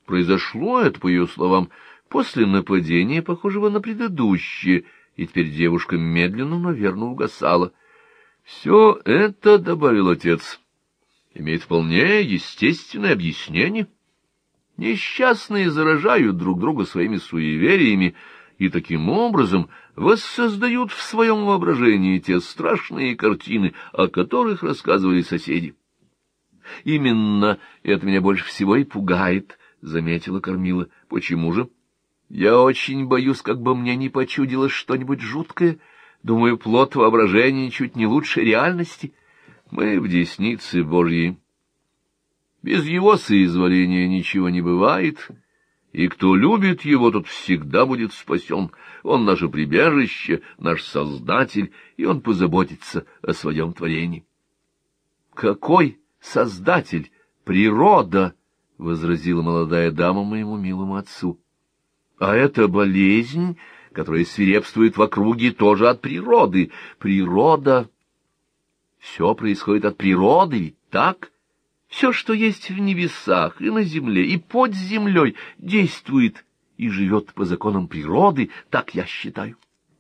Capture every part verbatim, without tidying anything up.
Произошло это, по ее словам, после нападения, похожего на предыдущее, и теперь девушка медленно, но верно угасала. «Все это, — добавил отец, — имеет вполне естественное объяснение. Несчастные заражают друг друга своими суевериями и таким образом воссоздают в своем воображении те страшные картины, о которых рассказывали соседи. Именно это меня больше всего и пугает, — заметила Кормила. — Почему же? Я очень боюсь, как бы мне не почудилось что-нибудь жуткое. Думаю, плод воображения чуть не лучше реальности. Мы в деснице Божьей. Без его соизволения ничего не бывает, и кто любит его, тот всегда будет спасен. Он наше прибежище, наш Создатель, и он позаботится о своем творении. — Какой Создатель? Природа! — возразила молодая дама моему милому отцу. — А эта болезнь, которая свирепствует в округе, тоже от природы. Природа... Все происходит от природы, ведь так? Все, что есть в небесах и на земле, и под землей, действует и живет по законам природы, так я считаю.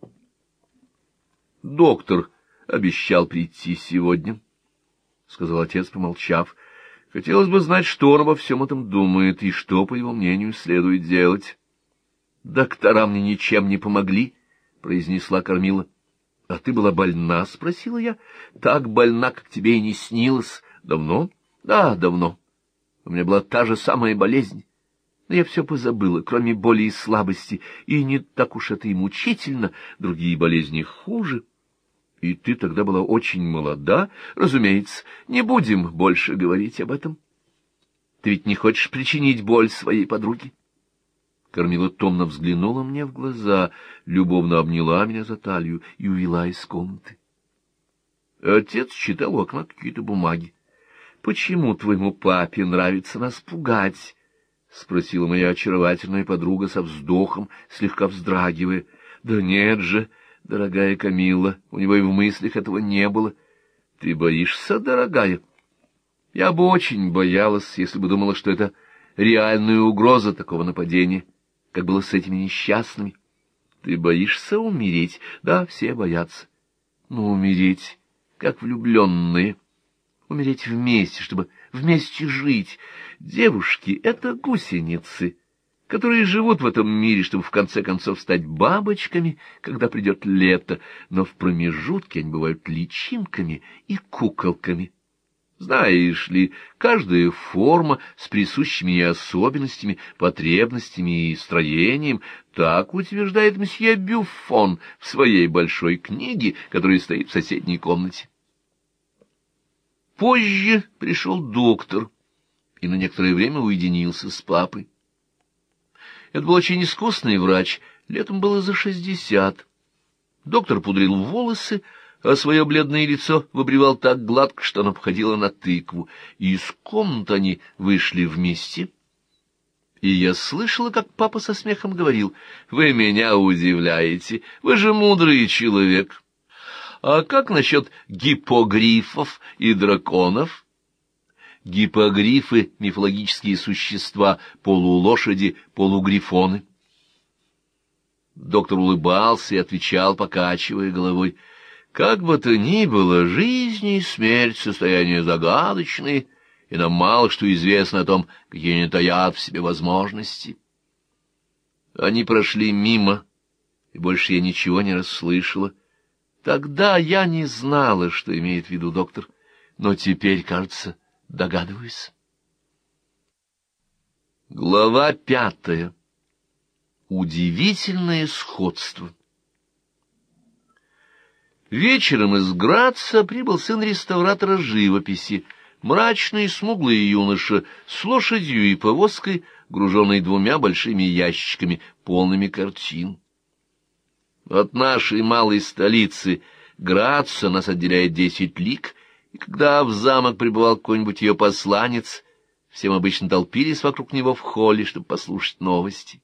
— Доктор обещал прийти сегодня, — сказал отец, помолчав. — Хотелось бы знать, что он обо всем этом думает и что, по его мнению, следует делать. — Доктора мне ничем не помогли, — произнесла Кормила. — А ты была больна? — спросила я. — Так больна, как тебе и не снилось. — Давно? — Да, давно. У меня была та же самая болезнь. Но я все позабыла, кроме боли и слабости, и не так уж это и мучительно, другие болезни хуже. И ты тогда была очень молода, разумеется, не будем больше говорить об этом. Ты ведь не хочешь причинить боль своей подруге? Кормила томно взглянула мне в глаза, любовно обняла меня за талию и увела из комнаты. Отец читал у окна какие-то бумаги. — Почему твоему папе нравится нас пугать? — спросила моя очаровательная подруга со вздохом, слегка вздрагивая. — Да нет же, дорогая Камилла, у него и в мыслях этого не было. — Ты боишься, дорогая? — Я бы очень боялась, если бы думала, что это реальная угроза такого нападения, как было с этими несчастными. Ты боишься умереть? Да, все боятся. Но умереть, как влюбленные. Умереть вместе, чтобы вместе жить. Девушки — это гусеницы, которые живут в этом мире, чтобы в конце концов стать бабочками, когда придет лето, но в промежутке они бывают личинками и куколками. Знаешь ли, каждая форма с присущими ей особенностями, потребностями и строением, так утверждает мсье Бюффон в своей большой книге, которая стоит в соседней комнате. Позже пришел доктор и на некоторое время уединился с папой. Это был очень искусный врач, летом было за шестьдесят. Доктор пудрил волосы, а свое бледное лицо выбривал так гладко, что оно походило на тыкву. И из комнаты они вышли вместе, и я слышала, как папа со смехом говорил: «Вы меня удивляете, вы же мудрый человек. А как насчет гиппогрифов и драконов?» Гиппогрифы — мифологические существа, полулошади, полугрифоны. Доктор улыбался и отвечал, покачивая головой: «Как бы то ни было, жизнь и смерть — состояния загадочные, и нам мало что известно о том, какие они таят в себе возможности». Они прошли мимо, и больше я ничего не расслышала. Тогда я не знала, что имеет в виду доктор, но теперь, кажется, догадываюсь. Глава пятая. Удивительное сходство. Вечером из Граца прибыл сын реставратора живописи, мрачный смуглый юноша с лошадью и повозкой, груженной двумя большими ящиками, полными картин. От нашей малой столицы Граца нас отделяет десять лиг, и когда в замок прибывал какой-нибудь ее посланец, все мы обычно толпились вокруг него в холле, чтобы послушать новости.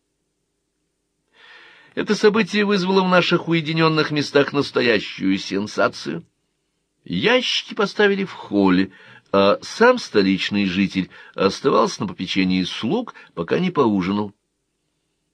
Это событие вызвало в наших уединенных местах настоящую сенсацию. Ящики поставили в холле, а сам столичный житель оставался на попечении слуг, пока не поужинал.